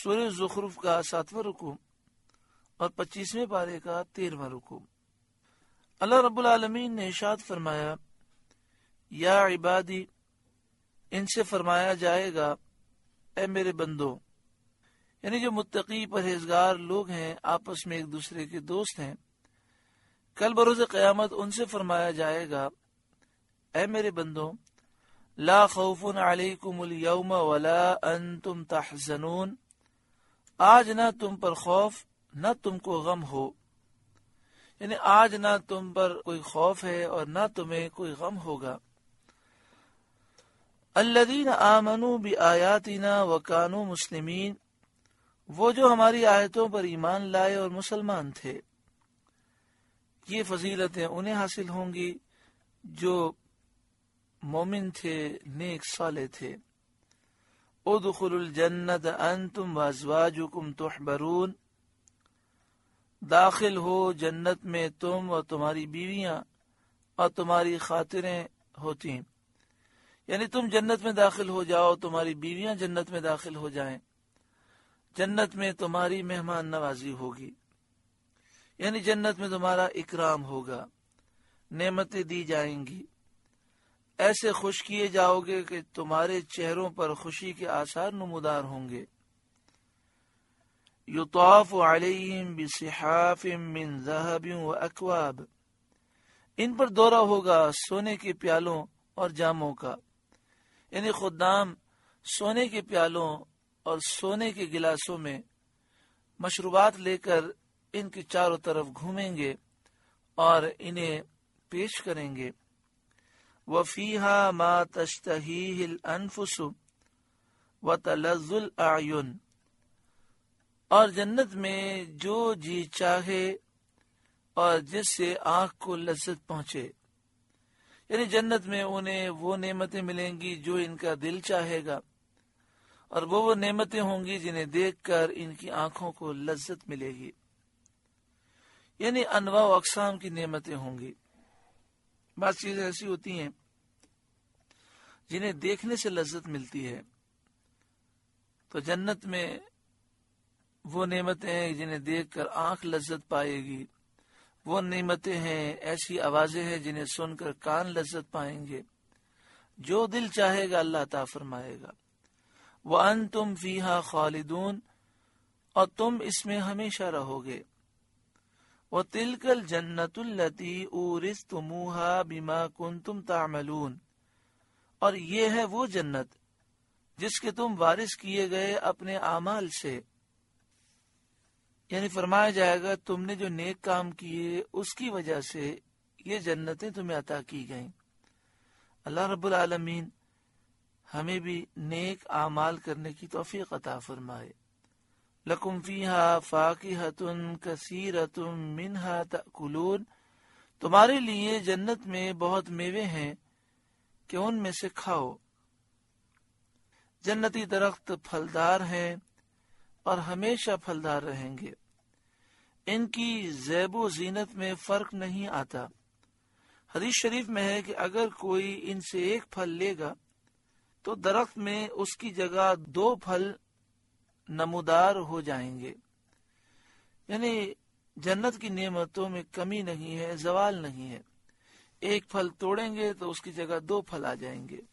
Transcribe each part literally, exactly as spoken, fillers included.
سورہ زخرف کا ساتواں رکوع اور پچیسویں پارے کا تیرہواں رکوع۔ اللہ رب العالمین نے ارشاد فرمایا، یا عبادی، ان سے فرمایا جائے گا اے میرے بندو، یعنی جو متقی پرہیزگار لوگ ہیں، آپس میں ایک دوسرے کے دوست ہیں، کل بروز قیامت ان سے فرمایا جائے گا اے میرے بندو، لا خوف علیکم اليوم ولا انتم تحزنون، آج نہ تم پر خوف نہ تم کو غم ہو، یعنی آج نہ تم پر کوئی خوف ہے اور نہ تمہیں کوئی غم ہوگا۔ الذین آمنوا بآیاتنا وکانوا مسلمین، وہ جو ہماری آیتوں پر ایمان لائے اور مسلمان تھے۔ یہ فضیلتیں انہیں حاصل ہوں گی جو مومن تھے، نیک صالح تھے۔ ادخلوا الجنت انتم وازواجکم تحبرون، داخل ہو جنت میں تم اور تمہاری بیویاں اور تمہاری خاطریں ہوتی، یعنی تم جنت میں داخل ہو جاؤ، تمہاری بیویاں جنت میں داخل ہو جائیں، جنت میں تمہاری مہمان نوازی ہوگی، یعنی جنت میں تمہارا اکرام ہوگا، نعمتیں دی جائیں گی، ایسے خوش کیے جاؤ گے کہ تمہارے چہروں پر خوشی کے آثار نمودار ہوں گے۔ یطاف علیہم بصحاف من ذہب واکواب، ان پر دورہ ہوگا سونے کے پیالوں اور جاموں کا، یعنی خدام سونے کے پیالوں اور سونے کے گلاسوں میں مشروبات لے کر ان کے چاروں طرف گھومیں گے اور انہیں پیش کریں گے۔ وَفِيهَا مَا تَشْتَهِيهِ الْأَنفُسُ وَتَلَذُّ الْأَعْيُنُ، اور جنت میں جو جی چاہے اور جس سے آنکھ کو لذت پہنچے، یعنی جنت میں انہیں وہ نعمتیں ملیں گی جو ان کا دل چاہے گا، اور وہ وہ نعمتیں ہوں گی جنہیں دیکھ کر ان کی آنکھوں کو لذت ملے گی، یعنی انواع و اقسام کی نعمتیں ہوں گی۔ بعض چیزیں ایسی ہوتی ہیں جنہیں دیکھنے سے لذت ملتی ہے، تو جنت میں وہ نعمتیں ہیں جنہیں دیکھ کر آنکھ لذت پائے گی، وہ نعمتیں ہیں، ایسی آوازیں ہیں جنہیں سن کر کان لذت پائیں گے، جو دل چاہے گا اللہ عطا فرمائے گا۔ وَأَنْتُمْ فِيهَا خَالِدُونَ، اور تم اس میں ہمیشہ رہو گے۔ وَتِلْكَ الْجَنَّةُ الَّتِي أُورِثْتُمُوهَا بِمَا كُنْتُمْ تَعْمَلُونَ، اور یہ ہے وہ جنت جس کے تم وارث کیے گئے اپنے اعمال سے، یعنی فرمایا جائے گا تم نے جو نیک کام کیے اس کی وجہ سے یہ جنتیں تمہیں عطا کی گئیں۔ اللہ رب العالمین ہمیں بھی نیک اعمال کرنے کی توفیق عطا فرمائے۔ لکم فیہا فاکہۃ کثیرۃ منہا تأکلون، تمہارے لیے جنت میں بہت میوے ہیں کہ ان میں سے کھاؤ۔ جنتی درخت پھلدار ہیں اور ہمیشہ پھلدار رہیں گے، ان کی زیب و زینت میں فرق نہیں آتا۔ حدیث شریف میں ہے کہ اگر کوئی ان سے ایک پھل لے گا تو درخت میں اس کی جگہ دو پھل نمودار ہو جائیں گے، یعنی جنت کی نعمتوں میں کمی نہیں ہے، زوال نہیں ہے۔ ایک پھل توڑیں گے تو اس کی جگہ دو پھل آ جائیں گے۔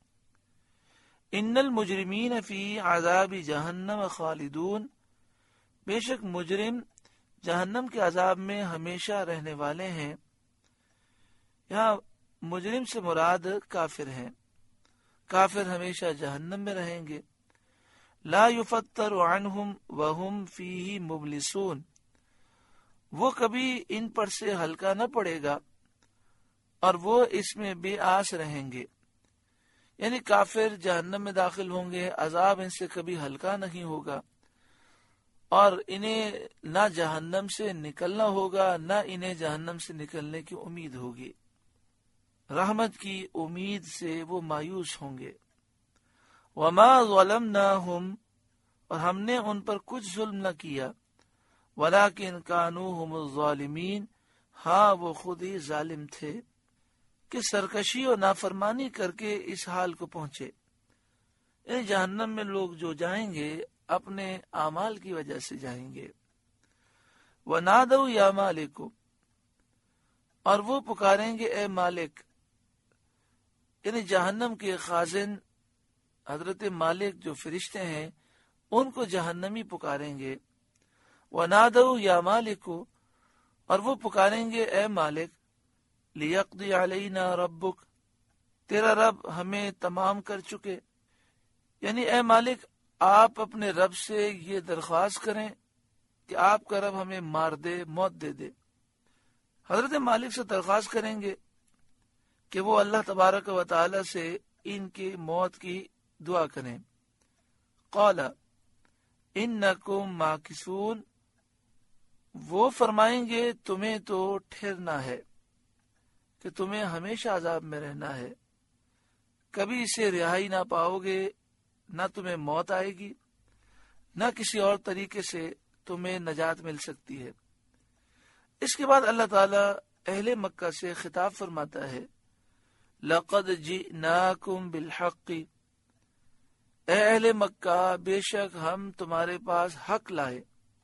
ان المجرمین فی عذاب جہنم خالدون، بے شک مجرم جہنم کے عذاب میں ہمیشہ رہنے والے ہیں۔ یہاں مجرم سے مراد کافر ہیں، کافر ہمیشہ جہنم میں رہیں گے۔ لا یفتر عنہم وہم فیہ مبلسون، وہ کبھی ان پر سے ہلکا نہ پڑے گا اور وہ اس میں بے آس رہیں گے، یعنی کافر جہنم میں داخل ہوں گے، عذاب ان سے کبھی ہلکا نہیں ہوگا، اور انہیں نہ جہنم سے نکلنا ہوگا نہ انہیں جہنم سے نکلنے کی امید ہوگی۔ رحمت کی امید سے وہ مایوس ہوں گے۔ وما ظلمناہم، اور ہم نے ان پر کچھ ظلم نہ کیا، ولکن کانوا ھم الظالمین، ہاں وہ خود ہی ظالم تھے کہ سرکشی اور نافرمانی کر کے اس حال کو پہنچے۔ یعنی جہنم میں لوگ جو جائیں گے اپنے اعمال کی وجہ سے جائیں گے۔ وَنَادَوْا يَا مَالِكُ، اور وہ پکاریں گے اے مالک، یعنی جہنم کے خازن حضرت مالک جو فرشتے ہیں ان کو جہنمی پکاریں گے۔ وَنَادَوْا يَا مَالِكُ، اور وہ پکاریں گے اے مالک، لِيَقْضِيَ عَلَيْنَا رَبُّكَ، تیرا رب ہمیں تمام کر چکے، یعنی اے مالک آپ اپنے رب سے یہ درخواست کریں کہ آپ کا رب ہمیں مار دے، موت دے دے۔ حضرت مالک سے درخواست کریں گے کہ وہ اللہ تبارک و تعالی سے ان کی موت کی دعا کریں۔ قال انکم ماکثون، وہ فرمائیں گے تمہیں تو ٹھہرنا ہے، کہ تمہیں ہمیشہ عذاب میں رہنا ہے، کبھی اسے رہائی نہ پاؤ گے، نہ تمہیں موت آئے گی، نہ کسی اور طریقے سے تمہیں نجات مل سکتی ہے۔ اس کے بعد اللہ تعالیٰ اہل مکہ سے خطاب فرماتا ہے، لَقَدْ جِئْنَاكُمْ بِالْحَقِّ، اے اہل مکہ بے شک ہم تمہارے پاس حق لائے،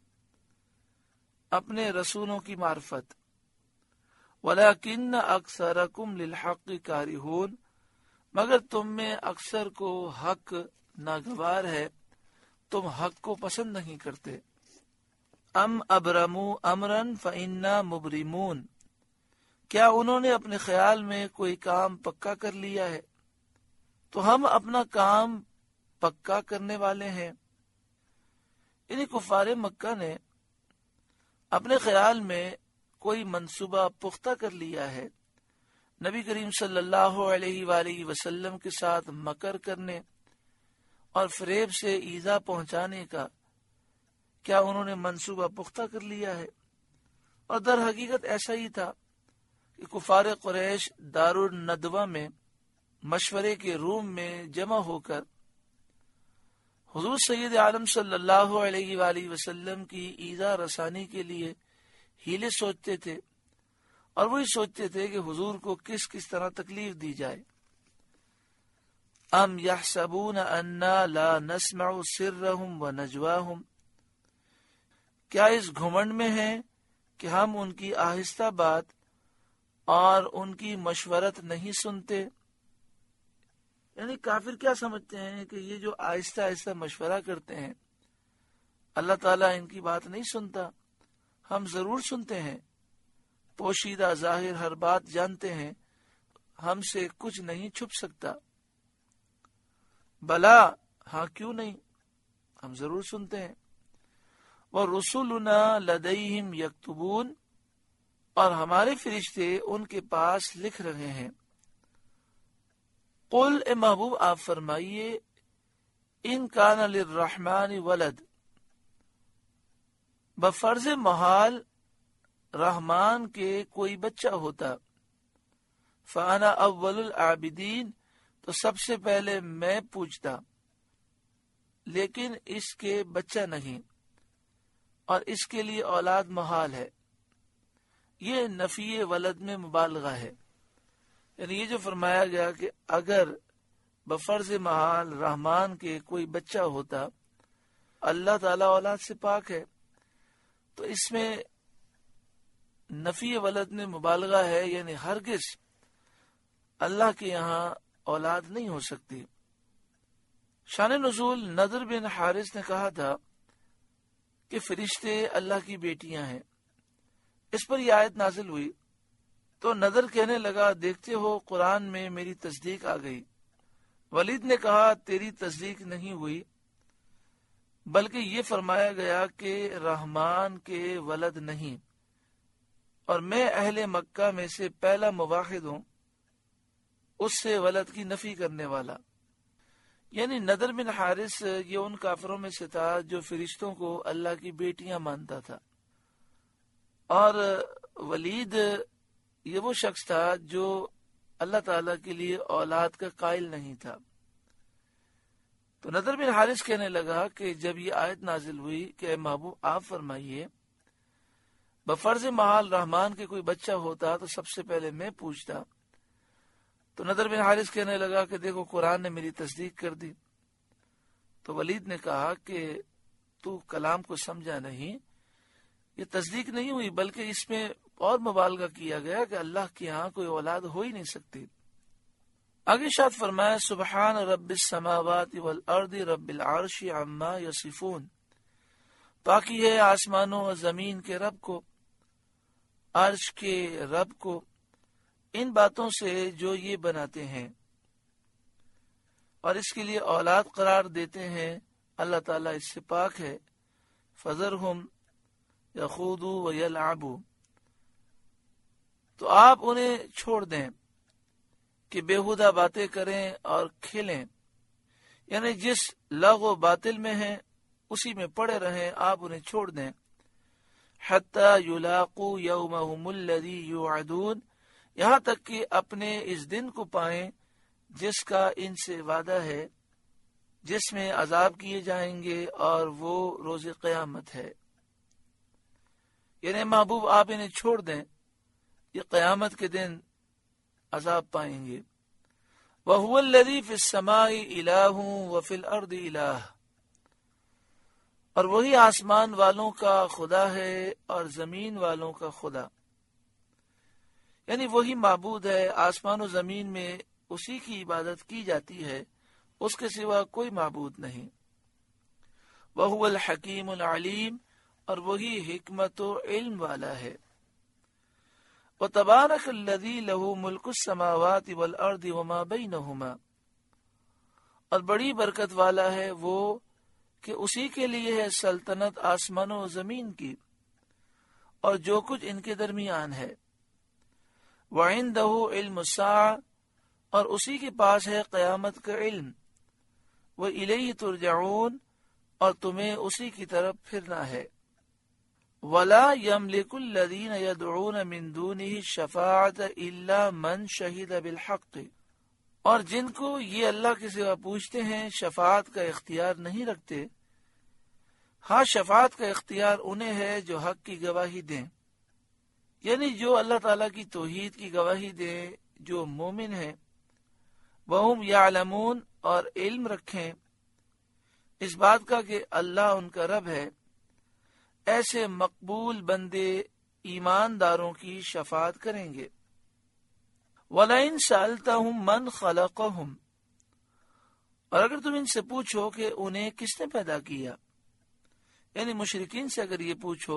اپنے رسولوں کی معرفت، وَلَكِنَّ أَكْثَرَكُمْ لِلْحَقِّ كَارِهُونَ، مگر تم میں اکثر کو حق ناگوار ہے، تم حق کو پسند نہیں کرتے۔ ام ابرموا امرا فإنا مبرمون، کیا انہوں نے اپنے خیال میں کوئی کام پکا کر لیا ہے تو ہم اپنا کام پکا کرنے والے ہیں۔ یعنی کفار مکہ نے اپنے خیال میں کوئی منصوبہ پختہ کر لیا ہے، نبی کریم صلی اللہ علیہ وآلہ وسلم کے ساتھ مکر کرنے اور فریب سے ایذا پہنچانے کا، کیا انہوں نے منصوبہ پختہ کر لیا ہے؟ اور در حقیقت ایسا ہی تھا کہ کفار قریش دار الندوہ میں مشورے کے روم میں جمع ہو کر حضور سید عالم صلی اللہ علیہ وآلہ وسلم کی ایذا رسانی کے لیے ہیلے سوچتے تھے، اور وہی سوچتے تھے کہ حضور کو کس کس طرح تکلیف دی جائے۔ ام یحسبون انا لا نسمع سرهم ونجواهم، کیا اس گھمنڈ میں ہیں کہ ہم ان کی آہستہ بات اور ان کی مشورت نہیں سنتے؟ یعنی کافر کیا سمجھتے ہیں کہ یہ جو آہستہ آہستہ مشورہ کرتے ہیں اللہ تعالیٰ ان کی بات نہیں سنتا، ہم ضرور سنتے ہیں، پوشیدہ ظاہر ہر بات جانتے ہیں، ہم سے کچھ نہیں چھپ سکتا۔ بلا، ہاں کیوں نہیں، ہم ضرور سنتے ہیں۔ وَرُسُلُنَا لَدَيْهِمْ يَكْتُبُونَ، اور ہمارے فرشتے ان کے پاس لکھ رہے ہیں۔ قل، اے محبوب آپ فرمائیے، ان کان للرحمن ولد، بفرض محال رحمان کے کوئی بچہ ہوتا، فانا اول العابدین، تو سب سے پہلے میں پوچھتا، لیکن اس کے بچہ نہیں اور اس کے لیے اولاد محال ہے۔ یہ نفی ولد میں مبالغہ ہے، یعنی یہ جو فرمایا گیا کہ اگر بفرض محال رحمان کے کوئی بچہ ہوتا، اللہ تعالیٰ اولاد سے پاک ہے، تو اس میں نفی ولد میں مبالغہ ہے، یعنی ہرگز اللہ کے یہاں اولاد نہیں ہو سکتی۔ شان نزول نضر بن حارث نے کہا تھا کہ فرشتے اللہ کی بیٹیاں ہیں۔ اس پر یہ آیت نازل ہوئی تو نضر کہنے لگا، دیکھتے ہو قرآن میں میری تصدیق آ گئی۔ ولید نے کہا، تیری تصدیق نہیں ہوئی، بلکہ یہ فرمایا گیا کہ رحمان کے ولد نہیں، اور میں اہل مکہ میں سے پہلا مواحد ہوں اس سے ولد کی نفی کرنے والا۔ یعنی نضر بن حارث یہ ان کافروں میں سے تھا جو فرشتوں کو اللہ کی بیٹیاں مانتا تھا، اور ولید یہ وہ شخص تھا جو اللہ تعالیٰ کے لیے اولاد کا قائل نہیں تھا۔ تو نضر بن حارث کہنے لگا کہ جب یہ آیت نازل ہوئی کہ اے محبوب آپ فرمائیے بفرض محال رحمان کے کوئی بچہ ہوتا تو سب سے پہلے میں پوچھتا، تو نضر بن حارث کہنے لگا کہ دیکھو قرآن نے میری تصدیق کر دی۔ تو ولید نے کہا کہ تو کلام کو سمجھا نہیں، یہ تصدیق نہیں ہوئی، بلکہ اس میں اور مبالغہ کیا گیا کہ اللہ کے ہاں کوئی اولاد ہو ہی نہیں سکتی۔ آگے شاد فرمایا سبحان رب السماوات والارض رب العرش عما یصفون، پاکی ہے آسمانوں اور زمین کے رب کو، عرش کے رب کو، ان باتوں سے جو یہ بناتے ہیں اور اس کے لیے اولاد قرار دیتے ہیں، اللہ تعالیٰ اس سے پاک ہے۔ فذرہم یخوضوا ویلعبوا، تو آپ انہیں چھوڑ دیں کہ بےہودہ باتیں کریں اور کھیلیں، یعنی جس لغو باطل میں ہیں اسی میں پڑے رہیں، آپ انہیں چھوڑ دیں۔ حتی یلاقوا یومہم الذی یوعدون، یہاں تک کہ اپنے اس دن کو پائیں جس کا ان سے وعدہ ہے، جس میں عذاب کیے جائیں گے، اور وہ روز قیامت ہے۔ یعنی محبوب آپ انہیں چھوڑ دیں، یہ قیامت کے دن عذاب پائیں گے۔ وَهُوَ الَّذِي فِي السَّمَاءِ إِلَٰهٌ وَفِي الْأَرْضِ إِلَٰهٌ، اور وہی آسمان والوں کا خدا ہے اور زمین والوں کا خدا، یعنی وہی معبود ہے، آسمان و زمین میں اسی کی عبادت کی جاتی ہے، اس کے سوا کوئی معبود نہیں۔ وَهُوَ الْحَكِيمُ الْعَلِيمُ، اور وہی حکمت و علم والا ہے۔ وَتَبَارَكَ الَّذِي لَهُ مُلْكُ السَّمَاوَاتِ وَالْأَرْضِ وَمَا بَيْنَهُمَا، اور بڑی برکت والا ہے وہ کہ اسی کے لیے ہے سلطنت آسمانوں و زمین کی اور جو کچھ ان کے درمیان ہے۔ وَعِندَهُ عِلْمُ السَّاعَةِ، اور اسی کے پاس ہے قیامت کا علم۔ وَإِلَيْهِ تُرْجَعُونَ، اور تمہیں اسی کی طرف پھرنا ہے۔ وَلَا يَمْلِكُ الَّذِينَ يَدْعُونَ مِن دُونِهِ الشَّفَاعَةَ إِلَّا مَنْ شَهِدَ بِالْحَقِّ، اور جن کو یہ اللہ کے سوا پوچھتے ہیں شفاعت کا اختیار نہیں رکھتے، ہاں شفاعت کا اختیار انہیں ہے جو حق کی گواہی دیں، یعنی جو اللہ تعالیٰ کی توحید کی گواہی دیں، جو مومن ہیں۔ وَهُمْ يَعْلَمُونَ، اور علم رکھیں اس بات کا کہ اللہ ان کا رب ہے، ایسے مقبول بندے ایمانداروں کی شفاعت کریں گے۔ وَلَئِن سَأَلْتَهُمْ مَنْ خَلَقَهُمْ، اور اگر تم ان سے پوچھو کہ انہیں کس نے پیدا کیا، یعنی مشرکین سے اگر یہ پوچھو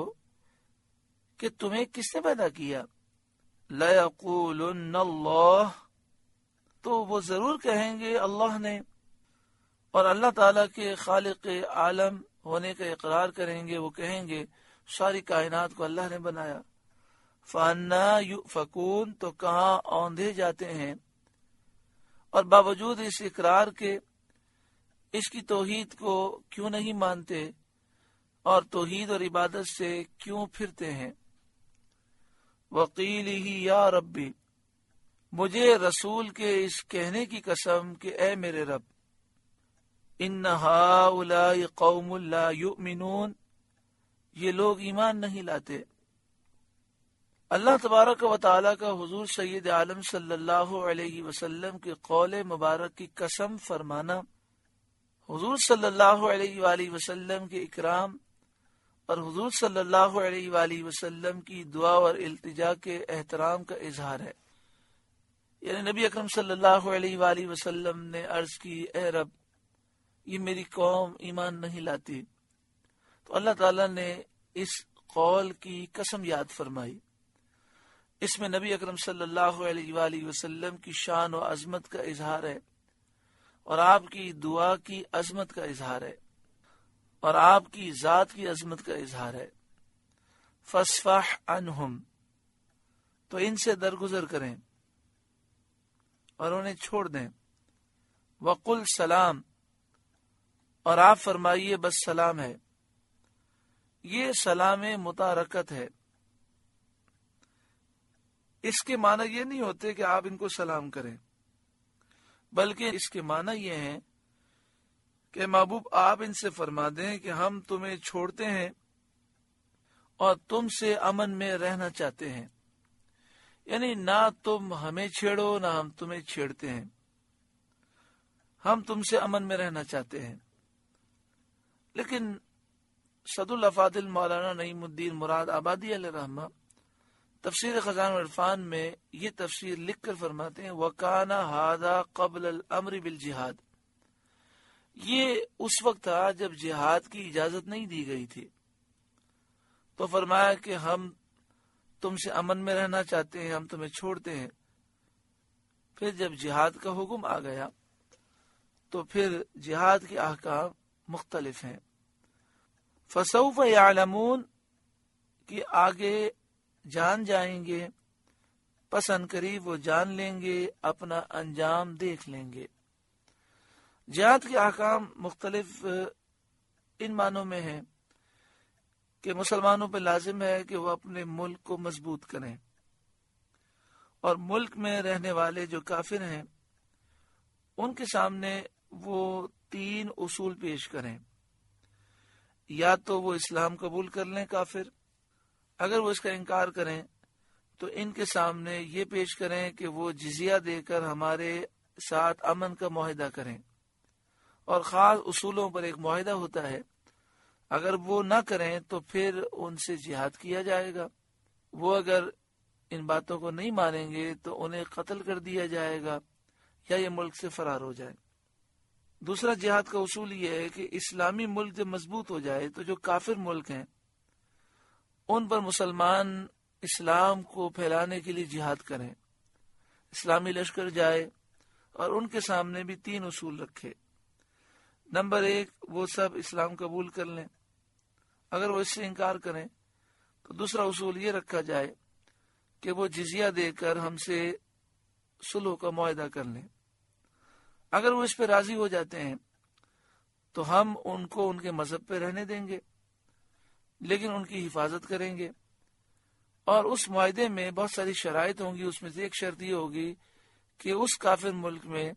کہ تمہیں کس نے پیدا کیا، لَيَقُولُنَّ اللَّهُ، تو وہ ضرور کہیں گے اللہ نے، اور اللہ تعالیٰ کے خالق عالم ہونے کا اقرار کریں گے، وہ کہیں گے ساری کائنات کو اللہ نے بنایا۔ فَأَنَّىٰ يُؤْفَكُونَ، تو کہاں اوندھے جاتے ہیں، اور باوجود اس اقرار کے اس کی توحید کو کیوں نہیں مانتے اور توحید اور عبادت سے کیوں پھرتے ہیں۔ وَقِيلِهِ يَا رَبِّ، مجھے رسول کے اس کہنے کی قسم کہ اے میرے رب، إِنَّ هَٰؤُلَاءِ قَوْمٌ لَا يُؤْمِنُونَ، یہ لوگ ایمان نہیں لاتے۔ اللہ تبارک و تعالیٰ کا حضور سید عالم صلی اللہ علیہ وسلم کے قول مبارک کی قسم فرمانا، حضور صلی اللہ علیہ وآلہ وسلم کے اکرام اور حضور صلی اللہ علیہ وآلہ وسلم کی دعا اور التجا کے احترام کا اظہار ہے۔ یعنی نبی اکرم صلی اللہ علیہ وآلہ وسلم نے عرض کی، اے رب، یہ میری قوم ایمان نہیں لاتی، تو اللہ تعالیٰ نے اس قول کی قسم یاد فرمائی۔ اس میں نبی اکرم صلی اللہ علیہ وآلہ وسلم کی شان و عظمت کا اظہار ہے، اور آپ کی دعا کی عظمت کا اظہار ہے، اور آپ کی ذات کی عظمت کا اظہار ہے۔ فَاصْفَحْ عَنْهُمْ، تو ان سے درگزر کریں اور انہیں چھوڑ دیں۔ وَقُلْ سلام، اور آپ فرمائیے بس سلام ہے۔ یہ سلام متارکت ہے، اس کے معنی یہ نہیں ہوتے کہ آپ ان کو سلام کریں، بلکہ اس کے معنی یہ ہیں کہ محبوب آپ ان سے فرما دیں کہ ہم تمہیں چھوڑتے ہیں اور تم سے امن میں رہنا چاہتے ہیں، یعنی نہ تم ہمیں چھیڑو نہ ہم تمہیں چھیڑتے ہیں، ہم تم سے امن میں رہنا چاہتے ہیں۔ لیکن صد الافاضل مولانا نعیم الدین مراد آبادی علیہ رحمہ تفسیر خزان العرفان میں یہ تفسیر لکھ کر فرماتے ہیں وَكَانَ هَذَا قَبْلَ الْأَمْرِ بِالْجِهَادِ، یہ اس وقت تھا جب جہاد کی اجازت نہیں دی گئی تھی، تو فرمایا کہ ہم تم سے امن میں رہنا چاہتے ہیں، ہم تمہیں چھوڑتے ہیں۔ پھر جب جہاد کا حکم آ گیا تو پھر جہاد کے احکام مختلف ہیں۔ فَسَوْفَ يَعْلَمُونَ کہ آگے جان جائیں گے، پس ان قریب وہ جان لیں گے، اپنا انجام دیکھ لیں گے۔ جہاد کے احکام مختلف ان معنوں میں ہیں کہ مسلمانوں پہ لازم ہے کہ وہ اپنے ملک کو مضبوط کریں، اور ملک میں رہنے والے جو کافر ہیں ان کے سامنے وہ تین اصول پیش کریں۔ یا تو وہ اسلام قبول کر لیں کافر، اگر وہ اس کا انکار کریں تو ان کے سامنے یہ پیش کریں کہ وہ جزیہ دے کر ہمارے ساتھ امن کا معاہدہ کریں، اور خاص اصولوں پر ایک معاہدہ ہوتا ہے، اگر وہ نہ کریں تو پھر ان سے جہاد کیا جائے گا۔ وہ اگر ان باتوں کو نہیں مانیں گے تو انہیں قتل کر دیا جائے گا یا یہ ملک سے فرار ہو جائے۔ دوسرا جہاد کا اصول یہ ہے کہ اسلامی ملک جب مضبوط ہو جائے تو جو کافر ملک ہیں ان پر مسلمان اسلام کو پھیلانے کے لیے جہاد کریں، اسلامی لشکر جائے اور ان کے سامنے بھی تین اصول رکھے۔ نمبر ایک، وہ سب اسلام قبول کر لیں، اگر وہ اس سے انکار کریں تو دوسرا اصول یہ رکھا جائے کہ وہ جزیہ دے کر ہم سے صلح کا معاہدہ کر لیں، اگر وہ اس پہ راضی ہو جاتے ہیں تو ہم ان کو ان کے مذہب پہ رہنے دیں گے، لیکن ان کی حفاظت کریں گے، اور اس معاہدے میں بہت ساری شرائط ہوں گی۔ اس میں سے ایک شرط یہ ہوگی کہ اس کافر ملک میں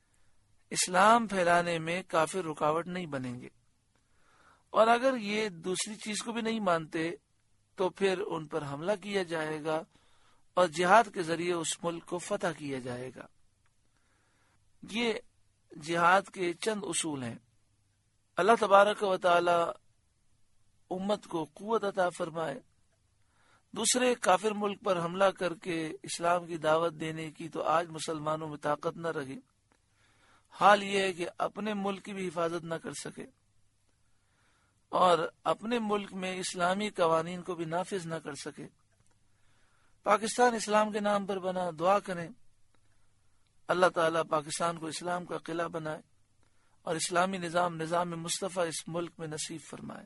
اسلام پھیلانے میں کافر رکاوٹ نہیں بنیں گے، اور اگر یہ دوسری چیز کو بھی نہیں مانتے تو پھر ان پر حملہ کیا جائے گا اور جہاد کے ذریعے اس ملک کو فتح کیا جائے گا۔ یہ جہاد کے چند اصول ہیں۔ اللہ تبارک و تعالی امت کو قوت عطا فرمائے۔ دوسرے کافر ملک پر حملہ کر کے اسلام کی دعوت دینے کی تو آج مسلمانوں میں طاقت نہ رہی، حال یہ ہے کہ اپنے ملک کی بھی حفاظت نہ کر سکے اور اپنے ملک میں اسلامی قوانین کو بھی نافذ نہ کر سکے۔ پاکستان اسلام کے نام پر بنا، دعا کریں اللہ تعالیٰ پاکستان کو اسلام کا قلعہ بنائے اور اسلامی نظام نظام مصطفیٰ اس ملک میں نصیب فرمائے۔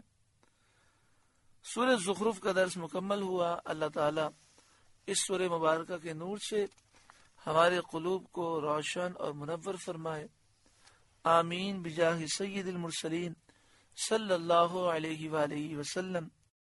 سورہ زخرف کا درس مکمل ہوا۔ اللہ تعالیٰ اس سورہ مبارکہ کے نور سے ہمارے قلوب کو روشن اور منور فرمائے، آمین بجاہ سید المرسلین صلی اللہ علیہ وآلہ وسلم۔